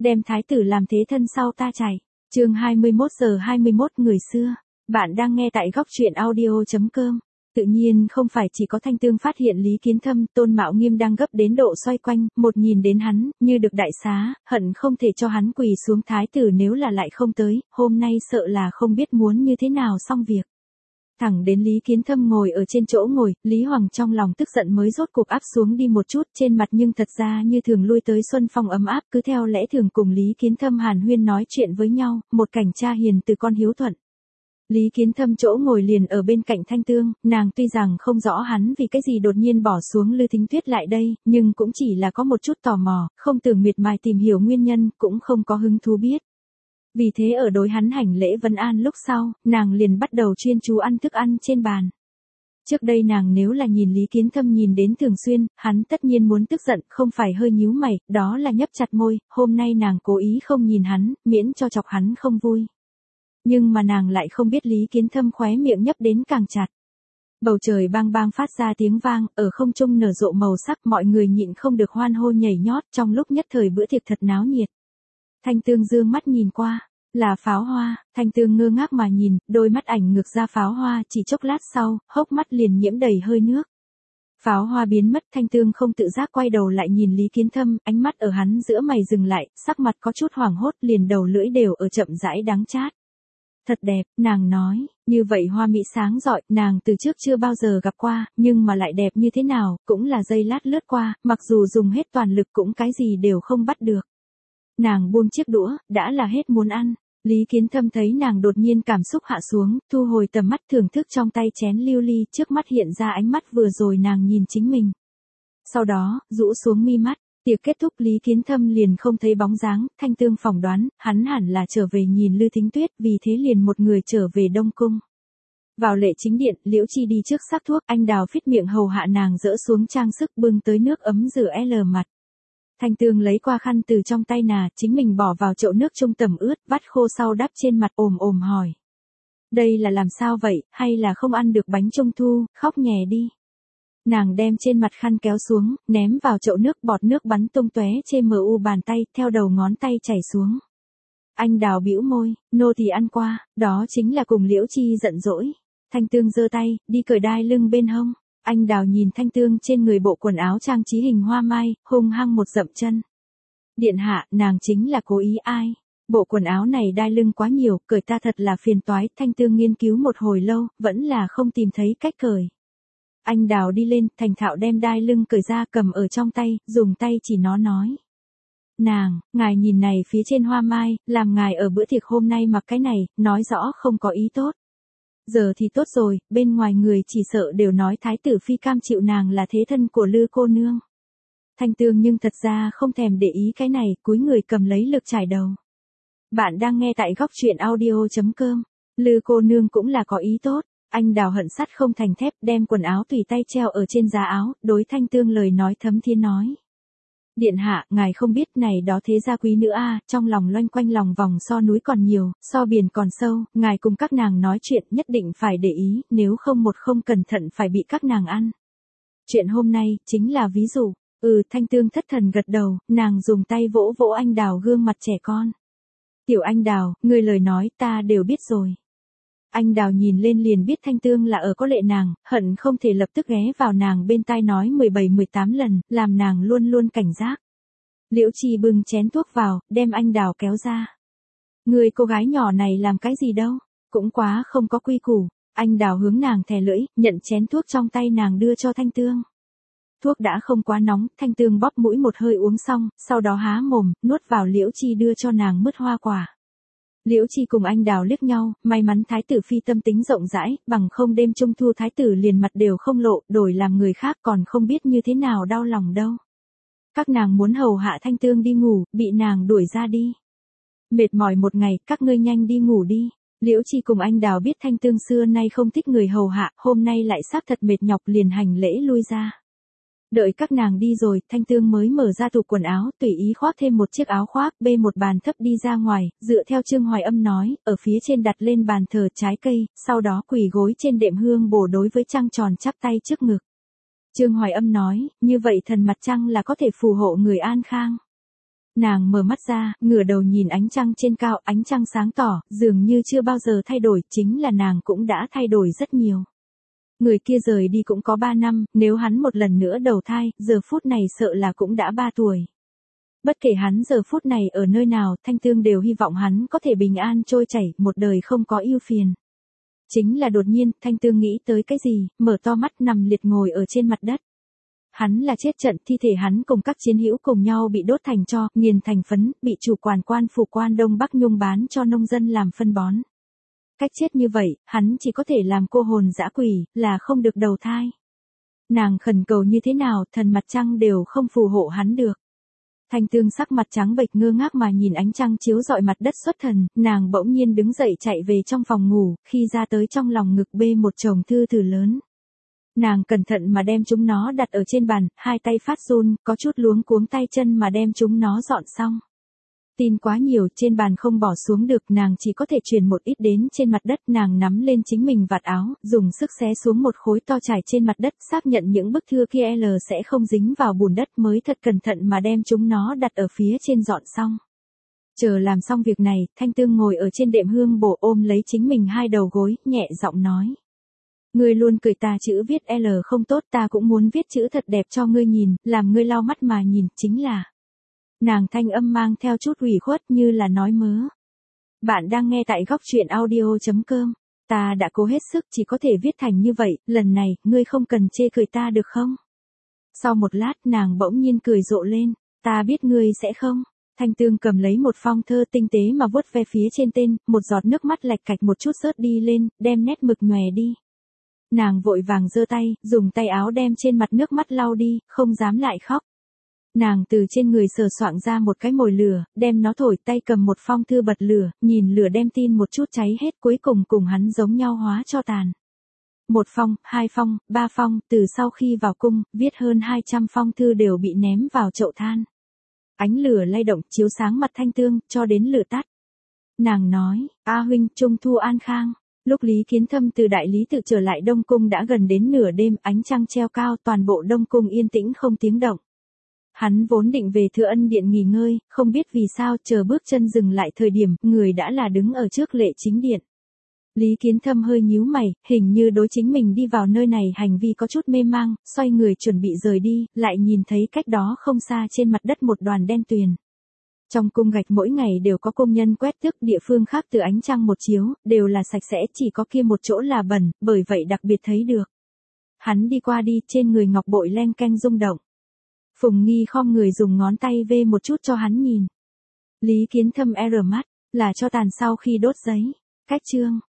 đem thái tử làm thế thân sau ta chạy. Chương 21:21 người xưa. Bạn đang nghe tại góc truyện audio.com. Tự nhiên không phải chỉ có Thanh Tương phát hiện Lý Kiến Thâm, Tôn Mạo Nghiêm đang gấp đến độ xoay quanh, một nhìn đến hắn, như được đại xá, hận không thể cho hắn quỳ xuống thái tử nếu là lại không tới, hôm nay sợ là không biết muốn như thế nào xong việc. Thẳng đến Lý Kiến Thâm ngồi ở trên chỗ ngồi, Lý Hoàng trong lòng tức giận mới rốt cục áp xuống đi một chút, trên mặt nhưng thật ra như thường lui tới xuân phong ấm áp, cứ theo lẽ thường cùng Lý Kiến Thâm hàn huyên nói chuyện với nhau, một cảnh cha hiền từ con hiếu thuận. Lý Kiến Thâm chỗ ngồi liền ở bên cạnh Thanh Tương, nàng tuy rằng không rõ hắn vì cái gì đột nhiên bỏ xuống Lư Thính Tuyết lại đây, nhưng cũng chỉ là có một chút tò mò, không tưởng miệt mài tìm hiểu nguyên nhân, cũng không có hứng thú biết. Vì thế ở đối hắn hành lễ vân an lúc sau, nàng liền bắt đầu chuyên chú ăn thức ăn trên bàn. Trước đây nàng nếu là nhìn Lý Kiến Thâm nhìn đến thường xuyên, hắn tất nhiên muốn tức giận, không phải hơi nhíu mày, đó là nhấp chặt môi, hôm nay nàng cố ý không nhìn hắn, miễn cho chọc hắn không vui. Nhưng mà nàng lại không biết Lý Kiến Thâm khóe miệng nhấp đến càng chặt. Bầu trời bang bang phát ra tiếng vang, ở không trung nở rộ màu sắc, mọi người nhịn không được hoan hô nhảy nhót, trong lúc nhất thời bữa tiệc thật náo nhiệt. Thanh Tương dương mắt nhìn qua, là pháo hoa, Thanh Tương ngơ ngác mà nhìn, đôi mắt ảnh ngược ra pháo hoa, chỉ chốc lát sau, hốc mắt liền nhiễm đầy hơi nước. Pháo hoa biến mất, Thanh Tương không tự giác quay đầu lại nhìn Lý Kiến Thâm, ánh mắt ở hắn giữa mày dừng lại, sắc mặt có chút hoảng hốt, liền đầu lưỡi đều ở chậm rãi đắng chát. Thật đẹp, nàng nói, như vậy hoa mỹ sáng rọi, nàng từ trước chưa bao giờ gặp qua, nhưng mà lại đẹp như thế nào, cũng là giây lát lướt qua, mặc dù dùng hết toàn lực cũng cái gì đều không bắt được. Nàng buông chiếc đũa, đã là hết muốn ăn. Lý Kiến Thâm thấy nàng đột nhiên cảm xúc hạ xuống, thu hồi tầm mắt thưởng thức trong tay chén lưu ly, trước mắt hiện ra ánh mắt vừa rồi nàng nhìn chính mình. Sau đó, rũ xuống mi mắt, tiệc kết thúc Lý Kiến Thâm liền không thấy bóng dáng, Thanh Tương phỏng đoán, hắn hẳn là trở về nhìn Lư Thính Tuyết, vì thế liền một người trở về Đông Cung. Vào lệ chính điện, Liễu Chi đi trước sắc thuốc, anh Đào phít miệng hầu hạ nàng dỡ xuống trang sức bưng tới nước ấm rửa mặt. Thanh Tương lấy qua khăn từ trong tay nà, chính mình bỏ vào chậu nước trung tẩm ướt, vắt khô sau đắp trên mặt ồm hỏi. Đây là làm sao vậy, hay là không ăn được bánh trung thu, khóc nhè đi. Nàng đem trên mặt khăn kéo xuống, ném vào chậu nước, bọt nước bắn tung tóe trên bàn tay, theo đầu ngón tay chảy xuống. Anh Đào bĩu môi, nô tỳ ăn qua, đó chính là cùng Liễu Chi giận dỗi. Thanh Tương giơ tay, đi cởi đai lưng bên hông. Anh Đào nhìn Thanh Tương trên người bộ quần áo trang trí hình hoa mai, hung hăng một dậm chân. Điện hạ, nàng chính là cố ý ai? Bộ quần áo này đai lưng quá nhiều, cởi ta thật là phiền toái. Thanh Tương nghiên cứu một hồi lâu, vẫn là không tìm thấy cách cởi. Anh Đào đi lên, thành thạo đem đai lưng cởi ra cầm ở trong tay, dùng tay chỉ nó nói. Nàng, ngài nhìn này phía trên hoa mai, làm ngài ở bữa tiệc hôm nay mặc cái này, nói rõ không có ý tốt. Giờ thì tốt rồi, bên ngoài người chỉ sợ đều nói thái tử phi cam chịu nàng là thế thân của Lư cô nương. Thanh Tương nhưng thật ra không thèm để ý cái này, cúi người cầm lấy lược trải đầu. Bạn đang nghe tại góc truyện audio.com. Lư cô nương cũng là có ý tốt. Anh Đào hận sắt không thành thép, đem quần áo tùy tay treo ở trên giá áo, đối Thanh Tương lời nói thấm thiên nói. Điện hạ, ngài không biết này đó thế gia quý nữ a, trong lòng loanh quanh lòng vòng so núi còn nhiều, so biển còn sâu, ngài cùng các nàng nói chuyện nhất định phải để ý, nếu không một không cẩn thận phải bị các nàng ăn. Chuyện hôm nay, chính là ví dụ. Thanh Tương thất thần gật đầu, nàng dùng tay vỗ vỗ anh Đào gương mặt trẻ con. Tiểu anh Đào, người lời nói ta đều biết rồi. Anh Đào nhìn lên liền biết Thanh Tương là ở có lệ nàng, hận không thể lập tức ghé vào nàng bên tai nói 17-18 lần, làm nàng luôn luôn cảnh giác. Liễu Chi bưng chén thuốc vào, đem anh Đào kéo ra. Người cô gái nhỏ này làm cái gì đâu, cũng quá không có quy củ. Anh Đào hướng nàng thè lưỡi, nhận chén thuốc trong tay nàng đưa cho Thanh Tương. Thuốc đã không quá nóng, Thanh Tương bóp mũi một hơi uống xong, sau đó há mồm, nuốt vào Liễu Chi đưa cho nàng mứt hoa quả. Liễu Chi cùng anh Đào liếc nhau, may mắn thái tử phi tâm tính rộng rãi, bằng không đêm trung thu thái tử liền mặt đều không lộ, đổi làm người khác còn không biết như thế nào đau lòng đâu. Các nàng muốn hầu hạ Thanh Tương đi ngủ, bị nàng đuổi ra đi. Mệt mỏi một ngày, các ngươi nhanh đi ngủ đi. Liễu Chi cùng anh Đào biết Thanh Tương xưa nay không thích người hầu hạ, hôm nay lại xác thật mệt nhọc liền hành lễ lui ra. Đợi các nàng đi rồi, Thanh Tương mới mở ra tủ quần áo, tùy ý khoác thêm một chiếc áo khoác, bê một bàn thấp đi ra ngoài, dựa theo Trương Hoài Âm nói, ở phía trên đặt lên bàn thờ trái cây, sau đó quỳ gối trên đệm hương bổ đối với trăng tròn chắp tay trước ngực. Trương Hoài Âm nói, như vậy thần mặt trăng là có thể phù hộ người an khang. Nàng mở mắt ra, ngửa đầu nhìn ánh trăng trên cao, ánh trăng sáng tỏ, dường như chưa bao giờ thay đổi, chính là nàng cũng đã thay đổi rất nhiều. Người kia rời đi cũng có 3 năm, nếu hắn một lần nữa đầu thai, giờ phút này sợ là cũng đã 3 tuổi. Bất kể hắn giờ phút này ở nơi nào, Thanh Tương đều hy vọng hắn có thể bình an trôi chảy, một đời không có ưu phiền. Chính là đột nhiên, Thanh Tương nghĩ tới cái gì, mở to mắt nằm liệt ngồi ở trên mặt đất. Hắn là chết trận, thi thể hắn cùng các chiến hữu cùng nhau bị đốt thành tro, nghiền thành phấn, bị chủ quản quan phủ quan Đông Bắc Nhung bán cho nông dân làm phân bón. Cách chết như vậy, hắn chỉ có thể làm cô hồn dã quỷ, là không được đầu thai. Nàng khẩn cầu như thế nào, thần mặt trăng đều không phù hộ hắn được. Thanh Tương sắc mặt trắng bệch ngơ ngác mà nhìn ánh trăng chiếu rọi mặt đất xuất thần, nàng bỗng nhiên đứng dậy chạy về trong phòng ngủ, khi ra tới trong lòng ngực bê một chồng thư từ lớn. Nàng cẩn thận mà đem chúng nó đặt ở trên bàn, hai tay phát run, có chút luống cuống tay chân mà đem chúng nó dọn xong. Tin quá nhiều, trên bàn không bỏ xuống được, nàng chỉ có thể truyền một ít đến trên mặt đất, nàng nắm lên chính mình vạt áo, dùng sức xé xuống một khối to trải trên mặt đất, xác nhận những bức thư kia sẽ không dính vào bùn đất mới thật cẩn thận mà đem chúng nó đặt ở phía trên dọn xong. Chờ làm xong việc này, Thanh Tương ngồi ở trên đệm hương bổ ôm lấy chính mình hai đầu gối, nhẹ giọng nói. Ngươi luôn cười ta chữ viết L không tốt, ta cũng muốn viết chữ thật đẹp cho ngươi nhìn, làm ngươi lau mắt mà nhìn, chính là. Nàng thanh âm mang theo chút ủy khuất như là nói mớ. Bạn đang nghe tại góc truyện audio.com. Ta đã cố hết sức chỉ có thể viết thành như vậy, lần này, ngươi không cần chê cười ta được không? Sau một lát nàng bỗng nhiên cười rộ lên, ta biết ngươi sẽ không. Thanh Tương cầm lấy một phong thơ tinh tế mà vuốt ve phía trên tên, một giọt nước mắt lạch cạch một chút rớt đi lên, đem nét mực nhòe đi. Nàng vội vàng giơ tay, dùng tay áo đem trên mặt nước mắt lau đi, không dám lại khóc. Nàng từ trên người sờ soạng ra một cái mồi lửa, đem nó thổi, tay cầm một phong thư bật lửa, nhìn lửa đem tin một chút cháy hết, cuối cùng cùng hắn giống nhau hóa cho tàn. Một phong, hai phong, ba phong, từ sau khi vào cung, viết hơn 200 phong thư đều bị ném vào chậu than. Ánh lửa lay động chiếu sáng mặt Thanh Tương, cho đến lửa tắt. Nàng nói, A huynh, trung thu an khang. Lúc Lý Kiến Thâm từ đại lý tự trở lại Đông Cung đã gần đến nửa đêm, ánh trăng treo cao, toàn bộ Đông Cung yên tĩnh không tiếng động. Hắn vốn định về Thừa Ân Điện nghỉ ngơi, không biết vì sao, chờ bước chân dừng lại thời điểm, người đã là đứng ở trước lệ chính điện. Lý Kiến Thâm hơi nhíu mày, hình như đối chính mình đi vào nơi này hành vi có chút mê mang, xoay người chuẩn bị rời đi, lại nhìn thấy cách đó không xa trên mặt đất một đoàn đen tuyền. Trong cung gạch mỗi ngày đều có công nhân quét tước, địa phương khác từ ánh trăng một chiếu, đều là sạch sẽ, chỉ có kia một chỗ là bẩn, bởi vậy đặc biệt thấy được. Hắn đi qua đi, trên người ngọc bội len keng rung động. Phùng Nghi khom người dùng ngón tay vê một chút cho hắn nhìn. Lý Kiến Thâm mắt, là cho tàn sau khi đốt giấy. Cách chương.